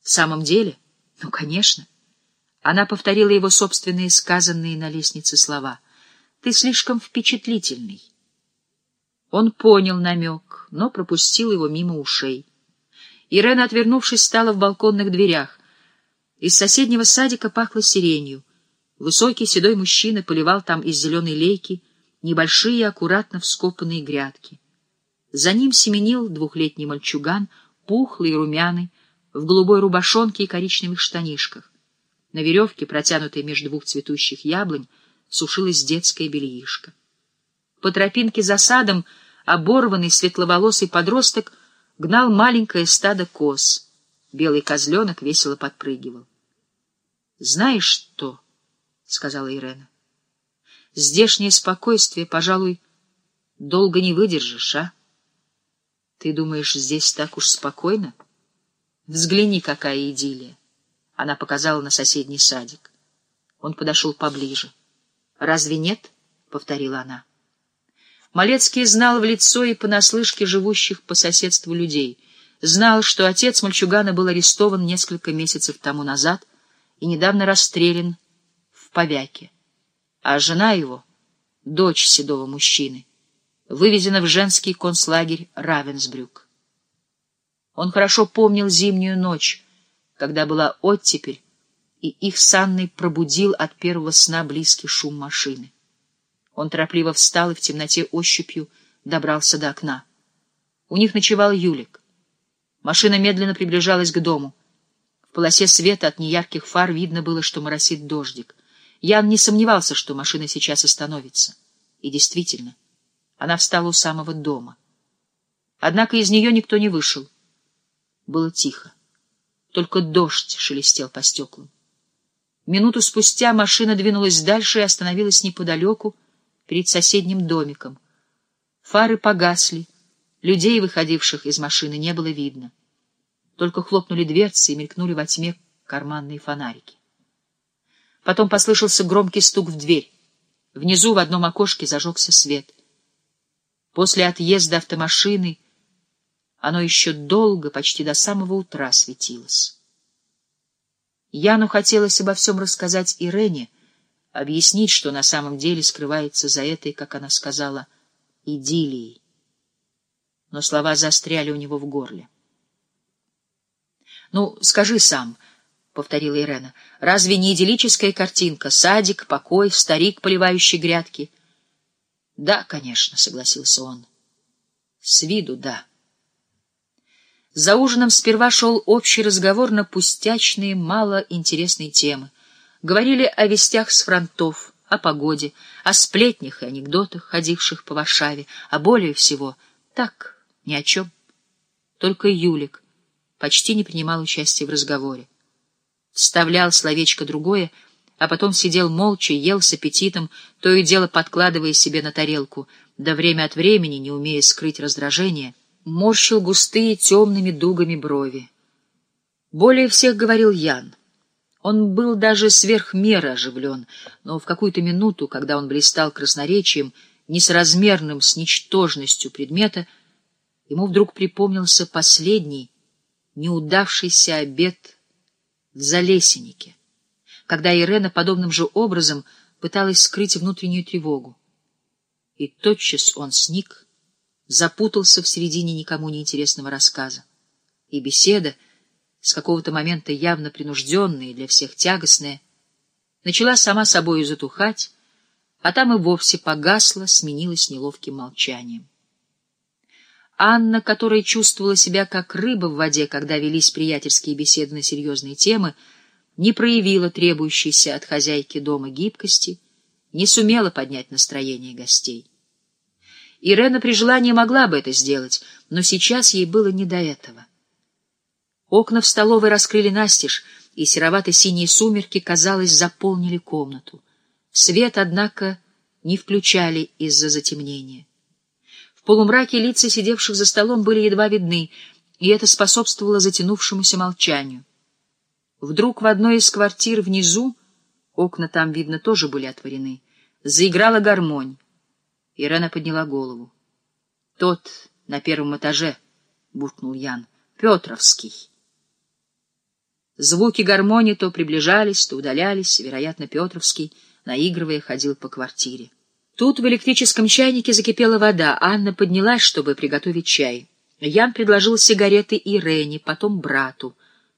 В самом деле? Ну, конечно. Она повторила его собственные сказанные на лестнице слова. «Ты слишком впечатлительный». Он понял намек, но пропустил его мимо ушей. Ирена, отвернувшись, стала в балконных дверях. Из соседнего садика пахло сиренью. Высокий седой мужчина поливал там из зеленой лейки небольшие, аккуратно вскопанные грядки. За ним семенил двухлетний мальчуган, пухлый и румяный, в голубой рубашонке и коричневых штанишках. На веревке, протянутой между двух цветущих яблонь, сушилось детское бельишко. По тропинке за садом оборванный светловолосый подросток гнал маленькое стадо коз. Белый козленок весело подпрыгивал. — Знаешь что? — сказала Ирена. — Здешнее спокойствие, пожалуй, долго не выдержишь, а? Ты думаешь, здесь так уж спокойно? Взгляни, какая идиллия. Она показала на соседний садик. Он подошел поближе. — Разве нет? — повторила она. Малецкий знал в лицо и понаслышке живущих по соседству людей. Знал, что отец мальчугана был арестован несколько месяцев тому назад и недавно расстрелян в Повяке, а жена его, дочь седого мужчины, вывезена в женский концлагерь Равенсбрюк. Он хорошо помнил зимнюю ночь, когда была оттепель, и их с Анной пробудил от первого сна близкий шум машины. Он торопливо встал и в темноте ощупью добрался до окна. У них ночевал Юлик. Машина медленно приближалась к дому. В полосе света от неярких фар видно было, что моросит дождик. Ян не сомневался, что машина сейчас остановится. И действительно, она встала у самого дома. Однако из нее никто не вышел. Было тихо. Только дождь шелестел по стеклам. Минуту спустя машина двинулась дальше и остановилась неподалеку, перед соседним домиком. Фары погасли, людей, выходивших из машины, не было видно. Только хлопнули дверцы и мелькнули во тьме карманные фонарики. Потом послышался громкий стук в дверь. Внизу в одном окошке зажегся свет. После отъезда автомашины оно еще долго, почти до самого утра, светилось. Яну хотелось обо всем рассказать Ирене, объяснить, что на самом деле скрывается за этой, как она сказала, идиллией. Но слова застряли у него в горле. — Ну, скажи сам, — повторила Ирена, — разве не идиллическая картинка? Садик, покой, старик, поливающий грядки. — Да, конечно, — согласился он. — С виду, да. За ужином сперва шел общий разговор на пустячные, малоинтересные темы. Говорили о вестях с фронтов, о погоде, о сплетнях и анекдотах, ходивших по Варшаве, а более всего так, ни о чем. Только Юлик почти не принимал участия в разговоре. Вставлял словечко другое, а потом сидел молча, ел с аппетитом, то и дело подкладывая себе на тарелку, да время от времени, не умея скрыть раздражение, морщил густые темными дугами брови. Более всех говорил Ян. Он был даже сверх меры оживлен, но в какую-то минуту, когда он блистал красноречием, несоразмерным с ничтожностью предмета, ему вдруг припомнился последний, неудавшийся обед в Залесенике, когда Ирена подобным же образом пыталась скрыть внутреннюю тревогу. И тотчас он сник, запутался в середине никому неинтересного рассказа, и беседа, с какого-то момента явно принужденная и для всех тягостная, начала сама собою затухать, а там и вовсе погасла, сменилась неловким молчанием. Анна, которая чувствовала себя как рыба в воде, когда велись приятельские беседы на серьезные темы, не проявила требующейся от хозяйки дома гибкости, не сумела поднять настроение гостей. Ирена при желании могла бы это сделать, но сейчас ей было не до этого. Окна в столовой раскрыли настежь, и серовато-синие сумерки, казалось, заполнили комнату. Свет, однако, не включали из-за затемнения. В полумраке лица сидевших за столом были едва видны, и это способствовало затянувшемуся молчанию. Вдруг в одной из квартир внизу, окна там, видно, тоже были отворены, заиграла гармонь. Ирена подняла голову. — Тот на первом этаже, — буркнул Ян, — Петровский. Звуки гармонии то приближались, то удалялись. Вероятно, Петровский, наигрывая, ходил по квартире. Тут в электрическом чайнике закипела вода. Анна поднялась, чтобы приготовить чай. Ян предложил сигареты Ирене, потом брату.